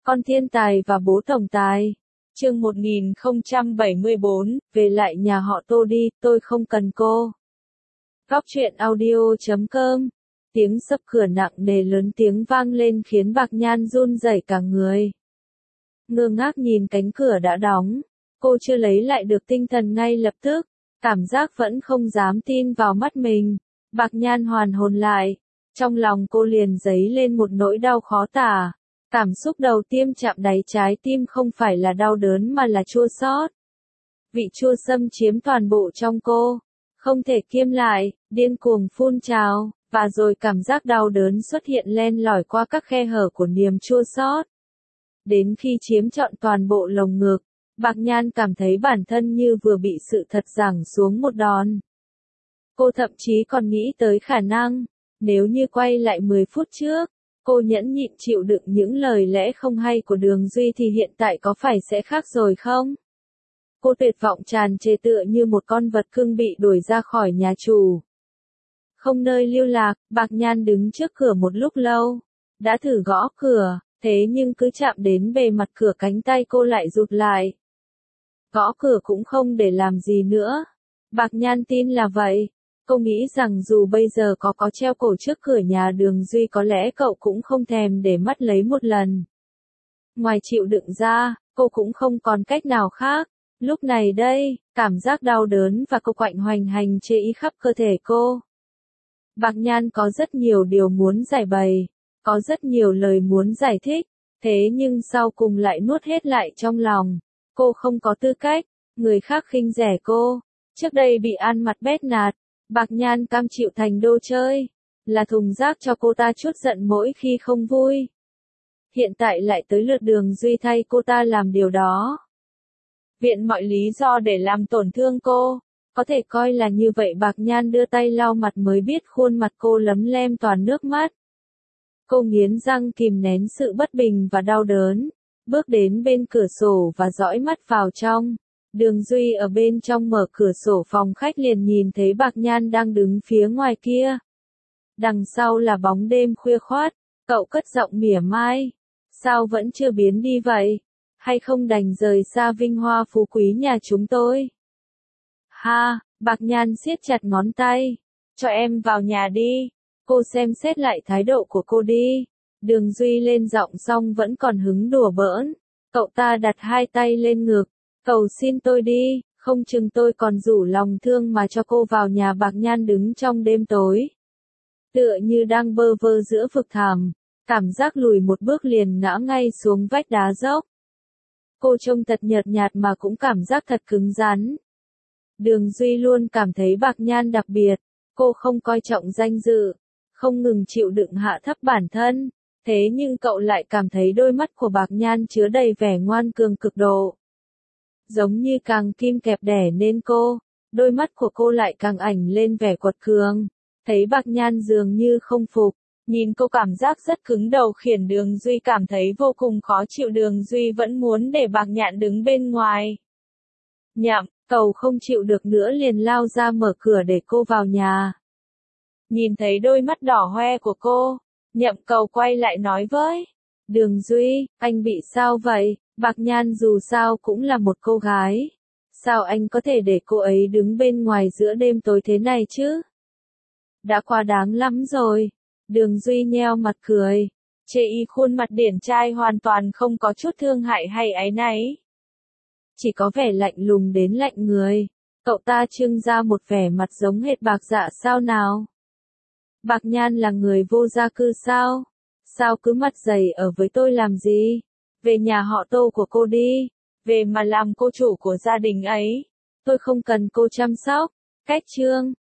Con thiên tài và bố tổng tài. Chương 1074, về lại nhà họ Tô đi, tôi không cần cô. Góc truyện audio.com. Tiếng sập cửa nặng nề lớn tiếng vang lên khiến Bạc Nhan run rẩy cả người. Ngơ ngác nhìn cánh cửa đã đóng, cô chưa lấy lại được tinh thần ngay lập tức, cảm giác vẫn không dám tin vào mắt mình. Bạc Nhan hoàn hồn lại, trong lòng cô liền dấy lên một nỗi đau khó tả. Cảm xúc đầu tiên chạm đáy trái tim không phải là đau đớn mà là chua xót. Vị chua xâm chiếm toàn bộ trong cô, không thể kiêm lại, điên cuồng phun trào, và rồi cảm giác đau đớn xuất hiện len lỏi qua các khe hở của niềm chua xót. Đến khi chiếm trọn toàn bộ lồng ngực, Bạc Nhan cảm thấy bản thân như vừa bị sự thật giáng xuống một đòn. Cô thậm chí còn nghĩ tới khả năng, nếu như quay lại 10 phút trước, cô nhẫn nhịn chịu đựng những lời lẽ không hay của Đường Duy thì hiện tại có phải sẽ khác rồi không? Cô tuyệt vọng tràn trề tựa như một con vật cưng bị đuổi ra khỏi nhà chủ. Không nơi lưu lạc, Bạc Nhan đứng trước cửa một lúc lâu. Đã thử gõ cửa, thế nhưng cứ chạm đến bề mặt cửa cánh tay cô lại rụt lại. Gõ cửa cũng không để làm gì nữa. Bạc Nhan tin là vậy. Cô nghĩ rằng dù bây giờ có treo cổ trước cửa nhà Đường Duy có lẽ cậu cũng không thèm để mắt lấy một lần. Ngoài chịu đựng ra, cô cũng không còn cách nào khác. Lúc này đây, cảm giác đau đớn và cô quạnh hoành hành chê ý khắp cơ thể cô. Bạc Nhan có rất nhiều điều muốn giải bày, có rất nhiều lời muốn giải thích, thế nhưng sau cùng lại nuốt hết lại trong lòng. Cô không có tư cách, người khác khinh rẻ cô, trước đây bị ăn mặt bét nạt. Bạc Nhan cam chịu thành đồ chơi, là thùng rác cho cô ta trút giận mỗi khi không vui. Hiện tại lại tới lượt Đường Duy thay cô ta làm điều đó. Viện mọi lý do để làm tổn thương cô, có thể coi là như vậy. Bạc Nhan đưa tay lau mặt mới biết khuôn mặt cô lấm lem toàn nước mắt. Cô nghiến răng kìm nén sự bất bình và đau đớn, bước đến bên cửa sổ và dõi mắt vào trong. Đường Duy ở bên trong mở cửa sổ phòng khách liền nhìn thấy Bạc Nhan đang đứng phía ngoài kia. Đằng sau là bóng đêm khuya khoát, cậu cất giọng mỉa mai. Sao vẫn chưa biến đi vậy? Hay không đành rời xa vinh hoa phú quý nhà chúng tôi? Ha, Bạc Nhan siết chặt ngón tay. Cho em vào nhà đi. Cô xem xét lại thái độ của cô đi. Đường Duy lên giọng xong vẫn còn hứng đùa bỡn. Cậu ta đặt hai tay lên ngực. Cầu xin tôi đi, không chừng tôi còn rủ lòng thương mà cho cô vào nhà. Bạc Nhan đứng trong đêm tối, tựa như đang bơ vơ giữa vực thẳm, cảm giác lùi một bước liền ngã ngay xuống vách đá dốc. Cô trông thật nhợt nhạt mà cũng cảm giác thật cứng rắn. Đường Duy luôn cảm thấy Bạc Nhan đặc biệt, cô không coi trọng danh dự, không ngừng chịu đựng hạ thấp bản thân, thế nhưng cậu lại cảm thấy đôi mắt của Bạc Nhan chứa đầy vẻ ngoan cường cực độ. Giống như càng kim kẹp đẻ nên cô, đôi mắt của cô lại càng ảnh lên vẻ quật cường. Thấy Bạc Nhan dường như không phục, nhìn cô cảm giác rất cứng đầu khiến Đường Duy cảm thấy vô cùng khó chịu. Đường Duy vẫn muốn để Bạc Nhan đứng bên ngoài. Nhậm, cậu không chịu được nữa liền lao ra mở cửa để cô vào nhà. Nhìn thấy đôi mắt đỏ hoe của cô, Nhậm Cầu quay lại nói với Đường Duy, anh bị sao vậy? Bạc Nhan dù sao cũng là một cô gái. Sao anh có thể để cô ấy đứng bên ngoài giữa đêm tối thế này chứ? Đã quá đáng lắm rồi. Đường Duy nheo mặt cười, chê y khuôn mặt điển trai hoàn toàn không có chút thương hại hay áy náy. Chỉ có vẻ lạnh lùng đến lạnh người. Cậu ta trưng ra một vẻ mặt giống hệt Bạc Dạ sao nào? Bạc Nhan là người vô gia cư sao? Sao cứ mặt dày ở với tôi làm gì? Về nhà họ Tô của cô đi, về mà làm cô chủ của gia đình ấy. Tôi không cần cô chăm sóc. Cách chương